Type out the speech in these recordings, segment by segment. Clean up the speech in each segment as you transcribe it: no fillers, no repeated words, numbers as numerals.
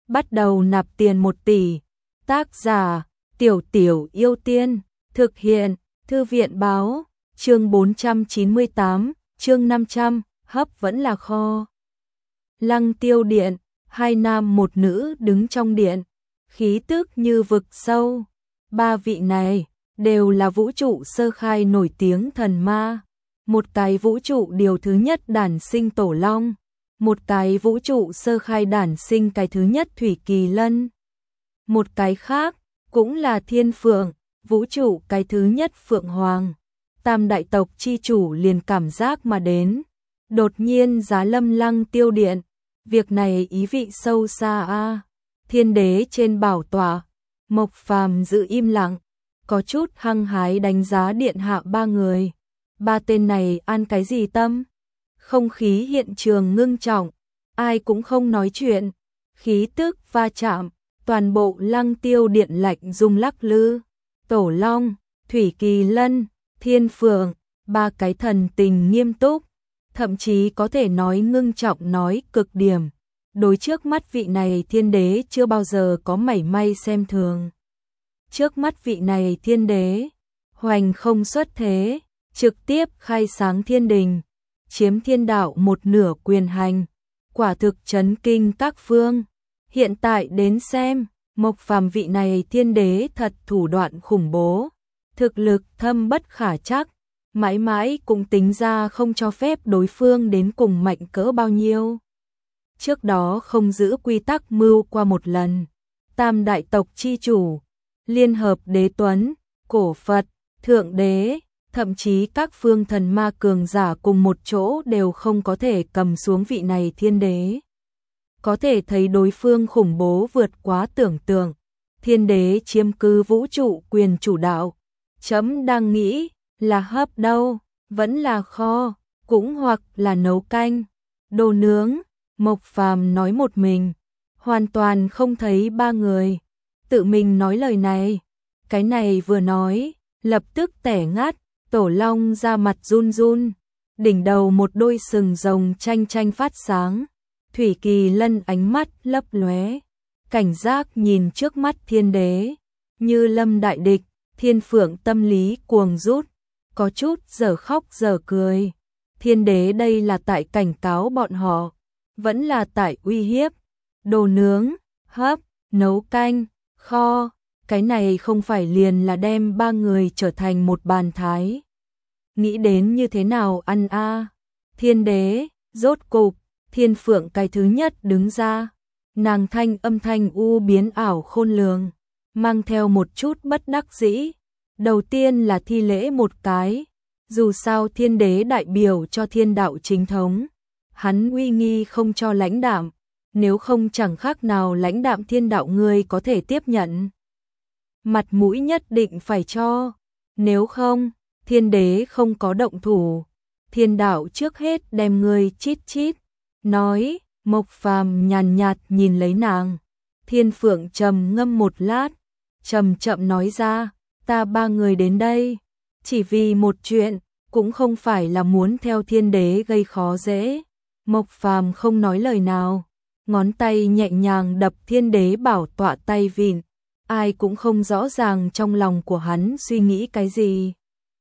bắt đầu nạp tiền 1 tỷ. Tác giả, Tiểu Tiểu Yêu Tiên, thực hiện, Thư viện báo, chương 498, chương 500, hấp vẫn là kho. Lăng Tiêu Điện, 2 nam 1 nữ đứng trong điện, khí tức như vực sâu. 3 vị này đều là vũ trụ sơ khai nổi tiếng thần ma. Một cái vũ trụ điều thứ nhất đản sinh Tổ Long, một cái vũ trụ sơ khai đản sinh cái thứ nhất Thủy Kỳ Lân. Một cái khác cũng là Thiên Phượng, vũ trụ cái thứ nhất Phượng Hoàng. Tam đại tộc chi chủ liền cảm giác mà đến, đột nhiên giá lâm Lăng Tiêu Điện, việc này ý vị sâu xa a. Thiên đế trên bảo tọa, Mộc Phàm giữ im lặng, có chút hăng hái đánh giá điện hạ 3 người. 3 tên này ăn cái gì tâm? Không khí hiện trường ngưng trọng, ai cũng không nói chuyện, khí tức va chạm, toàn bộ Lăng Tiêu Điện lạnh rung lắc lư. Tổ Long, Thủy Kỳ Lân, Thiên Phượng, 3 cái thần tình nghiêm túc, thậm chí có thể nói ngưng trọng nói cực điểm. Đối trước mắt vị này thiên đế chưa bao giờ có mảy may xem thường. Trước mắt vị này thiên đế, hoành không xuất thế, trực tiếp khai sáng thiên đình, chiếm thiên đạo 1/2 quyền hành, quả thực chấn kinh các phương. Hiện tại đến xem, Mộc Phàm vị này thiên đế thật thủ đoạn khủng bố, thực lực thâm bất khả chắc, mãi mãi cũng tính ra không cho phép đối phương đến cùng mạnh cỡ bao nhiêu. Trước đó không giữ quy tắc mưu qua một lần, tam đại tộc chi chủ, liên hợp đế tuấn, cổ Phật, thượng đế, thậm chí các phương thần ma cường giả cùng một chỗ đều không có thể cầm xuống vị này thiên đế. Có thể thấy đối phương khủng bố vượt quá tưởng tượng, thiên đế chiếm cứ vũ trụ quyền chủ đạo. Chấm đang nghĩ là hấp đâu, vẫn là kho, cũng hoặc là nấu canh, đồ nướng. Mộc Phàm nói một mình, hoàn toàn không thấy 3 người tự mình nói lời này. Cái này vừa nói, lập tức tẻ ngắt, Tổ Long ra mặt run run, đỉnh đầu một đôi sừng rồng chanh chanh phát sáng. Thủy Kỳ Lân ánh mắt lấp lóe, cảnh giác nhìn trước mắt thiên đế, như lâm đại địch. Thiên Phượng tâm lý cuồng rút, có chút giờ khóc giờ cười. Thiên đế đây là tại cảnh cáo bọn họ, vẫn là tại uy hiếp. Đồ nướng, hấp, nấu canh, kho, cái này không phải liền là đem 3 người trở thành một bàn thái. Nghĩ đến như thế nào ăn a? Thiên đế, rốt cục, Thiên Phượng cái thứ nhất đứng ra, nàng thanh âm thanh u biến ảo khôn lường, mang theo một chút bất đắc dĩ. Đầu tiên là thi lễ một cái, dù sao thiên đế đại biểu cho thiên đạo chính thống, hắn uy nghi không cho lãnh đạm, nếu không chẳng khác nào lãnh đạm thiên đạo người có thể tiếp nhận. Mặt mũi nhất định phải cho, nếu không, thiên đế không có động thủ, thiên đạo trước hết đem người chít chít. Nói, Mộc Phàm nhàn nhạt nhìn lấy nàng. Thiên Phượng trầm ngâm một lát, chậm chậm nói ra, ta 3 người đến đây, chỉ vì một chuyện, cũng không phải là muốn theo thiên đế gây khó dễ. Mộc Phàm không nói lời nào, ngón tay nhẹ nhàng đập thiên đế bảo tọa tay vịn, ai cũng không rõ ràng trong lòng của hắn suy nghĩ cái gì.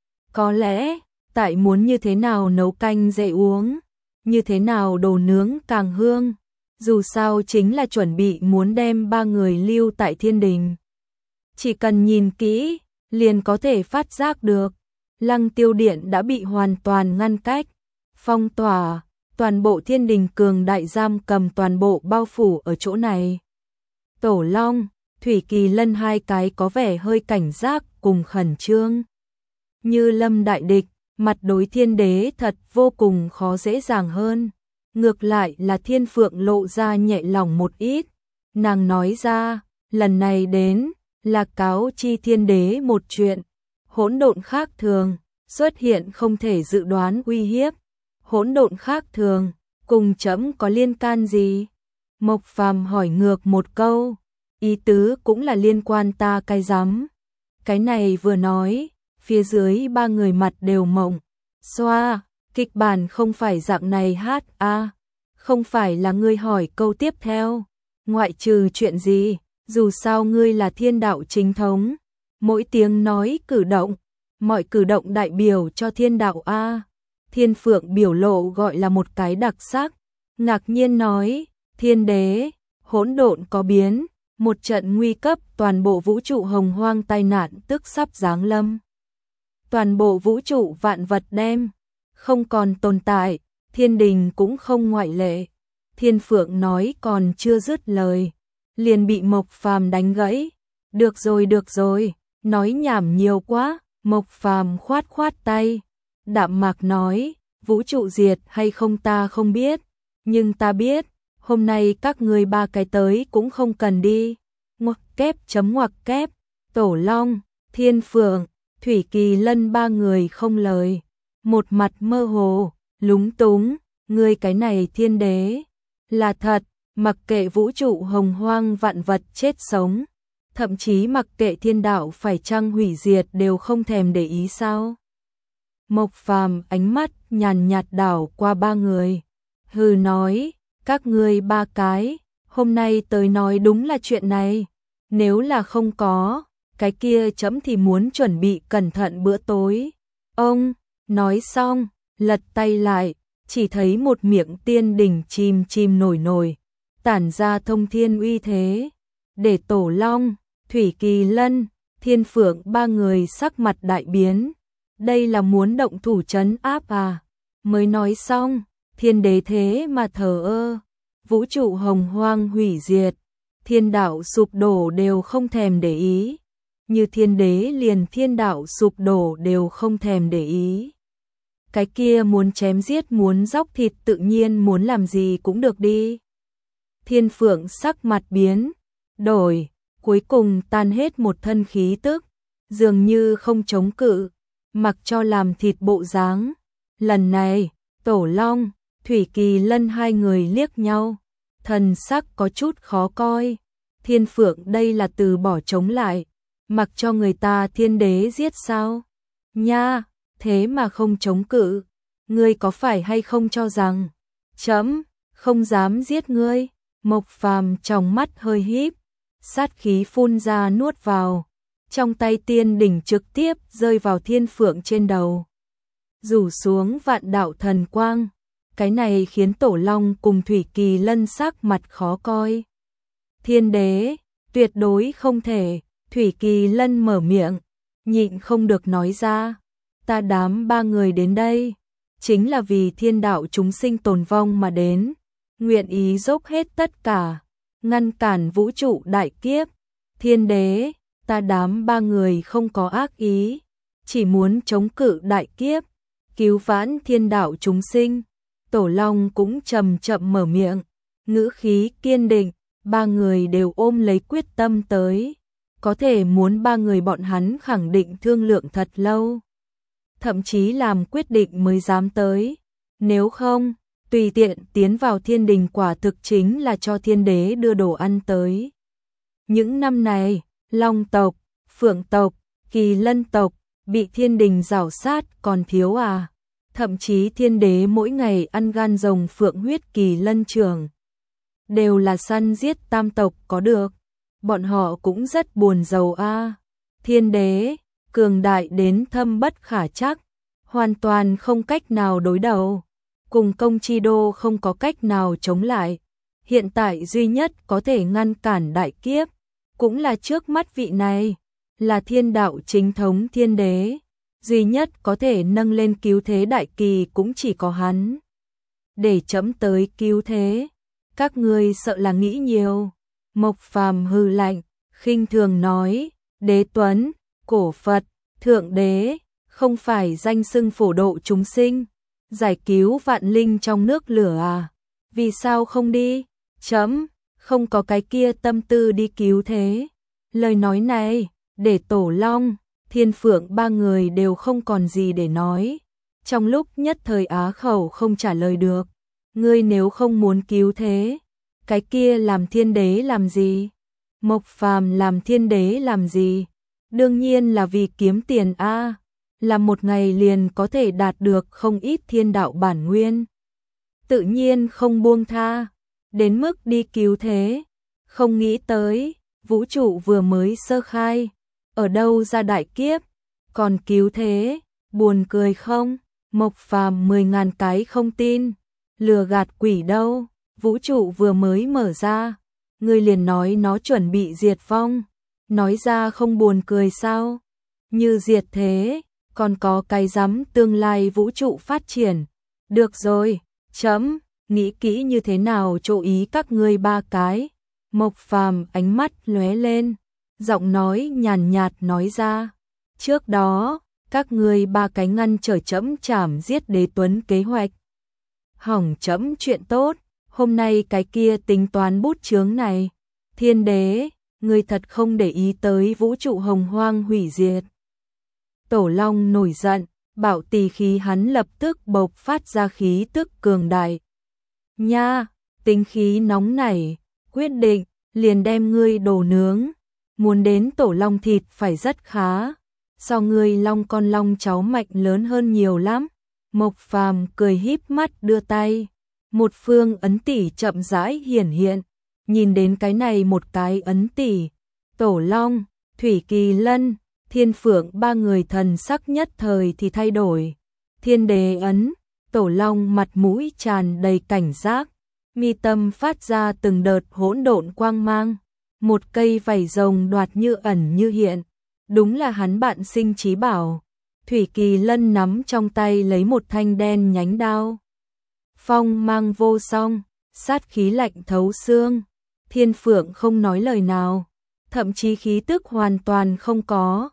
Có lẽ, tại muốn như thế nào nấu canh dễ uống, như thế nào đồ nướng càng hương, dù sao chính là chuẩn bị muốn đem 3 người lưu tại thiên đình. Chỉ cần nhìn kỹ, liền có thể phát giác được, Lăng Tiêu Điện đã bị hoàn toàn ngăn cách, phong tỏa, toàn bộ thiên đình cường đại giam cầm toàn bộ bao phủ ở chỗ này. Tổ Long, Thủy Kỳ Lân 2 cái có vẻ hơi cảnh giác cùng khẩn trương. Như lâm đại địch, mặt đối thiên đế thật vô cùng khó dễ dàng hơn. Ngược lại là Thiên Phượng lộ ra nhẹ lòng một ít. Nàng nói ra, lần này đến, là cáo chi thiên đế một chuyện. Hỗn độn khác thường, xuất hiện không thể dự đoán uy hiếp. Hỗn độn khác thường, cùng chấm có liên can gì? Mộc Phàm hỏi ngược một câu, ý tứ cũng là liên quan ta cái rắm. Cái này vừa nói, phía dưới 3 người mặt đều mộng. Xoa, kịch bản không phải dạng này hát a, không phải là ngươi hỏi câu tiếp theo. ngoại trừ chuyện gì, dù sao ngươi là thiên đạo chính thống, mỗi tiếng nói cử động, mọi cử động đại biểu cho thiên đạo a. Thiên Phượng biểu lộ gọi là một cái đặc sắc, ngạc nhiên nói, thiên đế, hỗn độn có biến, một trận nguy cấp toàn bộ vũ trụ hồng hoang tai nạn tức sắp giáng lâm. Toàn bộ vũ trụ vạn vật đem không còn tồn tại, thiên đình cũng không ngoại lệ. Thiên Phượng nói còn chưa dứt lời, liền bị Mộc Phàm đánh gãy. Được rồi, nói nhảm nhiều quá. Mộc Phàm khoát khoát tay, đạm mạc nói, vũ trụ diệt hay không ta không biết, nhưng ta biết, hôm nay các ngươi ba cái tới cũng không cần đi. Ngoặc kép, Tổ Long, Thiên Phượng, Thủy Kỳ Lân ba người không lời, một mặt mơ hồ, lúng túng, ngươi cái này thiên đế, là thật, mặc kệ vũ trụ hồng hoang vạn vật chết sống, thậm chí mặc kệ thiên đạo phải chăng hủy diệt đều không thèm để ý sao? Mộc Phàm ánh mắt nhàn nhạt đảo qua ba người, hừ nói, các ngươi ba cái, hôm nay tới nói đúng là chuyện này, nếu là không có, cái kia chấm thì muốn chuẩn bị cẩn thận bữa tối. Ông, nói xong, lật tay lại, chỉ thấy một miệng tiên đỉnh chìm nổi, tản ra thông thiên uy thế, để Tổ Long, Thủy Kỳ Lân, Thiên Phượng ba người sắc mặt đại biến. Đây là muốn động thủ trấn áp à? Mới nói xong, thiên đế thế mà thờ ơ, vũ trụ hồng hoang hủy diệt, thiên đạo sụp đổ đều không thèm để ý. Như thiên đế liền thiên đạo sụp đổ đều không thèm để ý. Cái kia muốn chém giết muốn dóc thịt tự nhiên muốn làm gì cũng được đi. Thiên Phượng sắc mặt biến, đổi, cuối cùng tan hết một thân khí tức, dường như không chống cự, mặc cho làm thịt bộ dáng. Lần này, Tổ Long, Thủy Kỳ Lân hai người liếc nhau, thần sắc có chút khó coi. Thiên Phượng đây là từ bỏ chống lại, mặc cho người ta thiên đế giết sao? Nha, thế mà không chống cự, ngươi có phải hay không cho rằng chấm không dám giết ngươi? Mộc Phàm trong mắt hơi híp, sát khí phun ra nuốt vào, trong tay tiên đỉnh trực tiếp rơi vào Thiên Phượng trên đầu, rủ xuống vạn đạo thần quang. Cái này khiến Tổ Long cùng Thủy Kỳ Lân sắc mặt khó coi. Thiên đế, tuyệt đối không thể. Thủy Kỳ Lân mở miệng, nhịn không được nói ra, ta đám ba người đến đây, chính là vì thiên đạo chúng sinh tồn vong mà đến, nguyện ý dốc hết tất cả, ngăn cản vũ trụ đại kiếp. Thiên đế, ta đám ba người không có ác ý, chỉ muốn chống cự đại kiếp, cứu vãn thiên đạo chúng sinh. Tổ Long cũng chậm chậm mở miệng, ngữ khí kiên định, ba người đều ôm lấy quyết tâm tới. Có thể muốn ba người bọn hắn khẳng định thương lượng thật lâu, thậm chí làm quyết định mới dám tới. Nếu không, tùy tiện tiến vào thiên đình quả thực chính là cho thiên đế đưa đồ ăn tới. Những năm này, Long tộc, Phượng tộc, Kỳ Lân tộc bị thiên đình rảo sát còn thiếu à? Thậm chí thiên đế mỗi ngày ăn gan rồng phượng huyết Kỳ Lân trưởng, đều là săn giết tam tộc có được. Bọn họ cũng rất buồn rầu a. Thiên đế, cường đại đến thâm bất khả trắc, hoàn toàn không cách nào đối đầu, cùng Công Chi Đô không có cách nào chống lại. Hiện tại duy nhất có thể ngăn cản đại kiếp, cũng là trước mắt vị này, là thiên đạo chính thống thiên đế, duy nhất có thể nâng lên cứu thế đại kỳ cũng chỉ có hắn. Để chấm tới cứu thế, các ngươi sợ là nghĩ nhiều. Mộc Phàm hừ lạnh, khinh thường nói, đế tuấn, cổ Phật, thượng đế, không phải danh xưng phổ độ chúng sinh, giải cứu vạn linh trong nước lửa à? Vì sao không đi? Chấm, không có cái kia tâm tư đi cứu thế. Lời nói này, để Tổ Long, Thiên Phượng ba người đều không còn gì để nói. Trong lúc nhất thời á khẩu không trả lời được. Ngươi nếu không muốn cứu thế, cái kia làm thiên đế làm gì? Mộc Phàm làm thiên đế làm gì? Đương nhiên là vì kiếm tiền a, là một ngày liền có thể đạt được không ít thiên đạo bản nguyên. Tự nhiên không buông tha, đến mức đi cứu thế. Không nghĩ tới, vũ trụ vừa mới sơ khai, ở đâu ra đại kiếp, còn cứu thế, buồn cười không? Mộc Phàm 10.000 cái không tin, lừa gạt quỷ đâu, vũ trụ vừa mới mở ra, ngươi liền nói nó chuẩn bị diệt vong, nói ra không buồn cười sao? Như diệt thế, còn có cái rắm tương lai vũ trụ phát triển. Được rồi, chấm, nghĩ kỹ như thế nào chỗ ý các ngươi ba cái. Mộc Phàm ánh mắt lóe lên, giọng nói nhàn nhạt nói ra. Trước đó, các ngươi ba cái ngăn trở trẫm chảm giết Đế Tuấn kế hoạch. Hỏng trẫm chuyện tốt, hôm nay cái kia tính toán bút chướng này. Thiên đế, ngươi thật không để ý tới vũ trụ hồng hoang hủy diệt. Tổ Long nổi giận, bảo tỳ khí hắn lập tức bộc phát ra khí tức cường đại. Nha, tính khí nóng nảy, quyết định, liền đem ngươi đổ nướng. Muốn đến Tổ Long thịt phải rất khá. So ngươi long con long cháu mạnh lớn hơn nhiều lắm. Mộc Phàm cười híp mắt đưa tay. Một phương ấn tỷ chậm rãi hiển hiện. Nhìn đến cái này một cái ấn tỷ. Tổ Long, Thủy Kỳ Lân, Thiên Phượng ba người thần sắc nhất thời thì thay đổi. Thiên đế ấn, Tổ Long mặt mũi tràn đầy cảnh giác. Mi tâm phát ra từng đợt hỗn độn quang mang. Một cây vảy rồng đoạt như ẩn như hiện. Đúng là hắn bạn sinh trí bảo. Thủy Kỳ Lân nắm trong tay lấy một thanh đen nhánh đao. Phong mang vô song, sát khí lạnh thấu xương. Thiên Phượng không nói lời nào, thậm chí khí tức hoàn toàn không có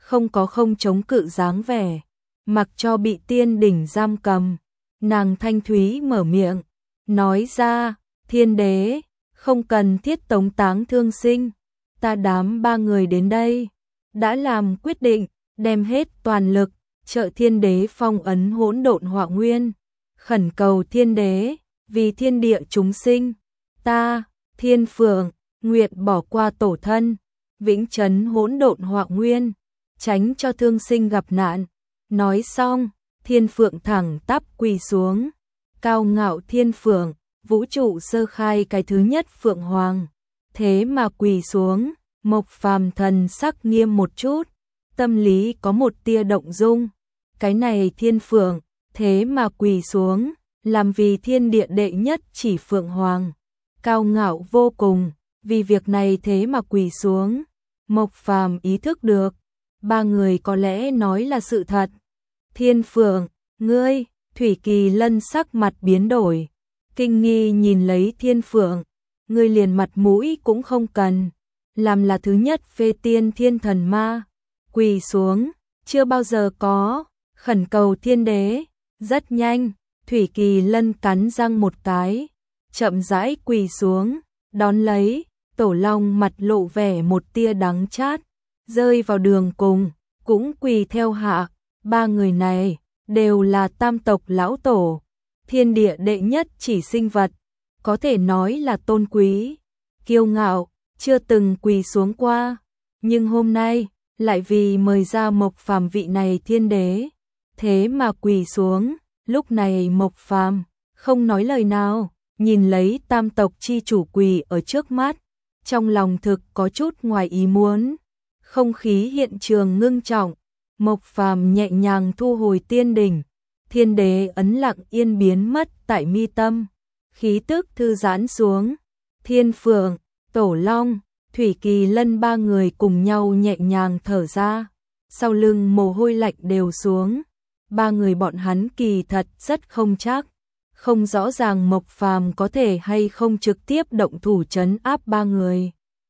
không chống cự dáng vẻ, mặc cho bị tiên đỉnh giam cầm. Nàng thanh thúy mở miệng, nói ra, thiên đế, không cần thiết tống táng thương sinh, ta đám ba người đến đây, đã làm quyết định, đem hết toàn lực, trợ thiên đế phong ấn hỗn độn hỏa nguyên, khẩn cầu thiên đế, vì thiên địa chúng sinh, ta, Thiên Phượng, nguyện bỏ qua tổ thân, vĩnh trấn hỗn độn hỏa nguyên, tránh cho thương sinh gặp nạn. Nói xong, Thiên Phượng thẳng tắp quỳ xuống, cao ngạo Thiên Phượng, vũ trụ sơ khai cái thứ nhất Phượng Hoàng, thế mà quỳ xuống. Mộc Phàm thần sắc nghiêm một chút, tâm lý có một tia động dung. Cái này Thiên Phượng, thế mà quỳ xuống, làm vì thiên địa đệ nhất chỉ Phượng Hoàng, cao ngạo vô cùng, vì việc này thế mà quỳ xuống. Mộc Phàm ý thức được, ba người có lẽ nói là sự thật. Thiên Phượng, ngươi, Thủy Kỳ Lân sắc mặt biến đổi, kinh nghi nhìn lấy Thiên Phượng, ngươi liền mặt mũi cũng không cần. Làm là thứ nhất phê tiên thiên thần ma, quỳ xuống, chưa bao giờ có, khẩn cầu thiên đế. Rất nhanh, Thủy Kỳ Lân cắn răng một cái, chậm rãi quỳ xuống, đón lấy, Tổ Long mặt lộ vẻ một tia đắng chát, rơi vào đường cùng, cũng quỳ theo hạ. Ba người này đều là tam tộc lão tổ, thiên địa đệ nhất chỉ sinh vật, có thể nói là tôn quý, kiêu ngạo, chưa từng quỳ xuống qua, nhưng hôm nay lại vì mời ra Mộc Phàm vị này thiên đế, thế mà quỳ xuống. Lúc này Mộc Phàm không nói lời nào, nhìn lấy tam tộc chi chủ quỳ ở trước mắt, trong lòng thực có chút ngoài ý muốn. Không khí hiện trường ngưng trọng, Mộc Phàm nhẹ nhàng thu hồi tiên đỉnh, thiên đế ấn lặng yên biến mất tại mi tâm, khí tức thư giãn xuống. Thiên Phượng, Tổ Long, Thủy Kỳ Lân ba người cùng nhau nhẹ nhàng thở ra, sau lưng mồ hôi lạnh đều xuống. Ba người bọn hắn kỳ thật rất không chắc, không rõ ràng Mộc Phàm có thể hay không trực tiếp động thủ trấn áp ba người.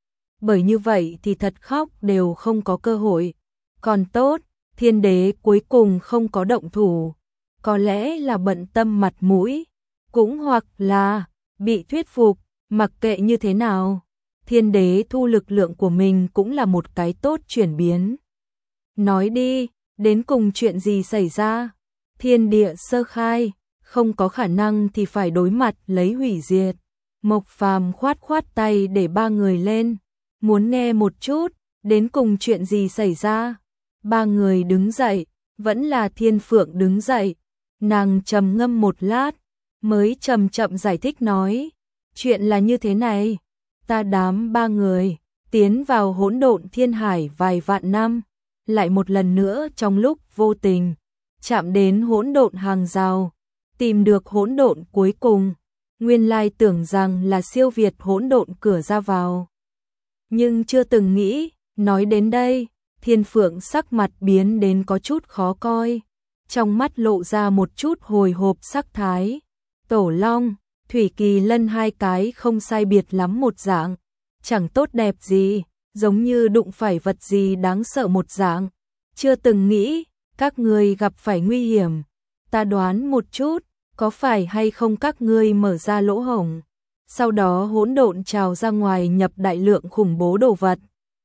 Bởi như vậy thì thật khóc đều không có cơ hội. Còn tốt, thiên đế cuối cùng không có động thủ, có lẽ là bận tâm mặt mũi, cũng hoặc là bị thuyết phục. Mặc kệ như thế nào, thiên đế thu lực lượng của mình cũng là một cái tốt chuyển biến. Nói đi, đến cùng chuyện gì xảy ra? Thiên địa sơ khai, không có khả năng thì phải đối mặt lấy hủy diệt. Mộc Phàm khoát khoát tay để ba người lên, muốn nghe một chút, đến cùng chuyện gì xảy ra? Ba người đứng dậy, vẫn là Thiên Phượng đứng dậy, nàng trầm ngâm một lát, mới chậm chậm giải thích nói, chuyện là như thế này, ta đám ba người tiến vào hỗn độn thiên hải vài vạn năm, lại một lần nữa trong lúc vô tình chạm đến hỗn độn hàng rào, tìm được hỗn độn cuối cùng. Nguyên lai tưởng rằng là siêu việt hỗn độn cửa ra vào, nhưng chưa từng nghĩ. Nói đến đây, Thiên Phượng sắc mặt biến đến có chút khó coi, trong mắt lộ ra một chút hồi hộp sắc thái. Tổ Long, Thủy Kỳ Lân hai cái không sai biệt lắm một dạng, chẳng tốt đẹp gì, giống như đụng phải vật gì đáng sợ một dạng. Chưa từng nghĩ các ngươi gặp phải nguy hiểm. Ta đoán một chút, có phải hay không các ngươi mở ra lỗ hổng, sau đó hỗn độn trào ra ngoài nhập đại lượng khủng bố đồ vật.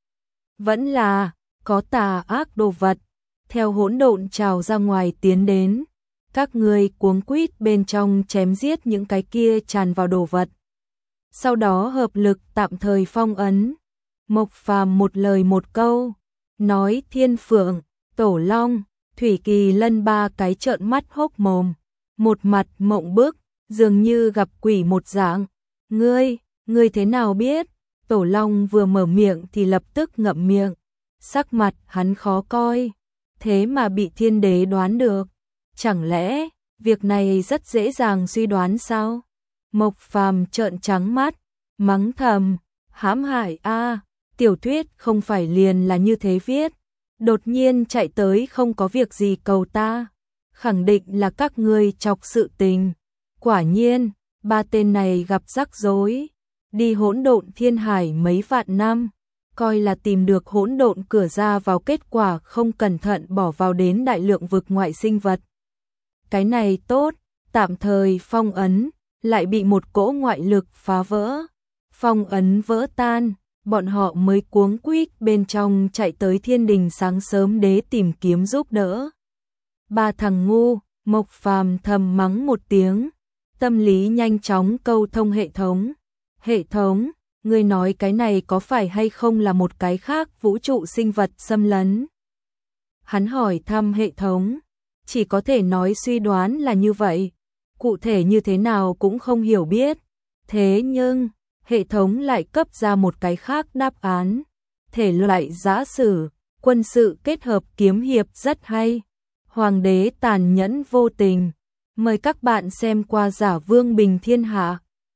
Vẫn là có tà ác đồ vật theo hỗn độn trào ra ngoài tiến đến, các ngươi cuống quýt bên trong chém giết những cái kia tràn vào đồ vật, sau đó hợp lực tạm thời phong ấn. Mộc Phàm một lời một câu nói. Thiên Phượng, Tổ Long, Thủy Kỳ Lân ba cái trợn mắt hốc mồm, một mặt mộng bức, dường như gặp quỷ một dạng. Ngươi thế nào biết? Tổ Long vừa mở miệng thì lập tức ngậm miệng, sắc mặt hắn khó coi, thế mà bị Thiên Đế đoán được. Chẳng lẽ việc này rất dễ dàng suy đoán sao? Mộc Phàm trợn trắng mắt, mắng thầm, hãm hại a, tiểu thuyết không phải liền là như thế viết, đột nhiên chạy tới không có việc gì cầu ta, khẳng định là các ngươi chọc sự tình. Quả nhiên, ba tên này gặp rắc rối, đi hỗn độn thiên hải mấy vạn năm, coi là tìm được hỗn độn cửa ra vào, kết quả không cẩn thận bỏ vào đến đại lượng vực ngoại sinh vật. Cái này tốt, tạm thời phong ấn, lại bị một cỗ ngoại lực phá vỡ. Phong ấn vỡ tan, bọn họ mới cuống quýt bên trong chạy tới Thiên Đình sáng sớm đế tìm kiếm giúp đỡ. Ba thằng ngu, Mộc Phàm thầm mắng một tiếng, tâm lý nhanh chóng câu thông hệ thống. Hệ thống, ngươi nói cái này có phải hay không là một cái khác vũ trụ sinh vật xâm lấn? Hắn hỏi thăm hệ thống, chỉ có thể nói suy đoán là như vậy, cụ thể như thế nào cũng không hiểu biết. Thế nhưng, hệ thống lại cấp ra một cái khác đáp án. Thể loại giã sử, quân sự kết hợp kiếm hiệp rất hay. Hoàng đế tàn nhẫn vô tình. Mời các bạn xem qua Giả Vương Bình Thiên Hạ.